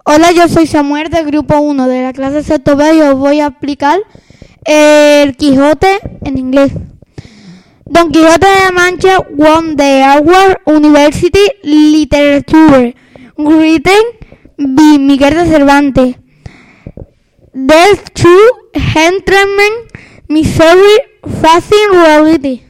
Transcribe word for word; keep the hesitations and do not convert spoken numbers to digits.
Hola, yo soy Samuel del grupo uno de la clase sexto B y os voy a explicar el Quijote en inglés. Don Quixote de la Mancha won the Harvard University Literature written by Miguel de Cervantes. There's two gentlemen, Missouri, facing reality.